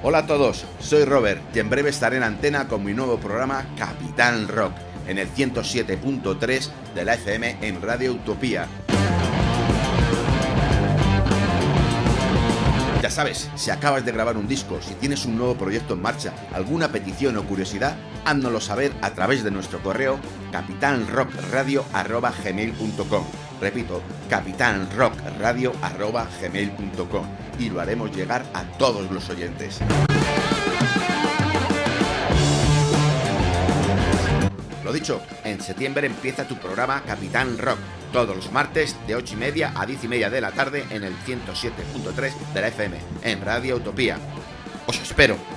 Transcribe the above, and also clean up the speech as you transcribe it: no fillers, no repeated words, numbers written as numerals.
Hola a todos, soy Robert y en breve estaré en antena con mi nuevo programa Capitán Rock en el 107.3 de la FM en Radio Utopía. Ya sabes, si acabas de grabar un disco, si tienes un nuevo proyecto en marcha, alguna petición o curiosidad, háznoslo saber a través de nuestro correo capitanrockradio@gmail.com. Repito, capitanrockradio@gmail.com y lo haremos llegar a todos los oyentes. Lo dicho, en septiembre empieza tu programa Capitán Rock, todos los martes de 8:30 a 10:30 de la tarde en el 107.3 de la FM, en Radio Utopía. ¡Os espero!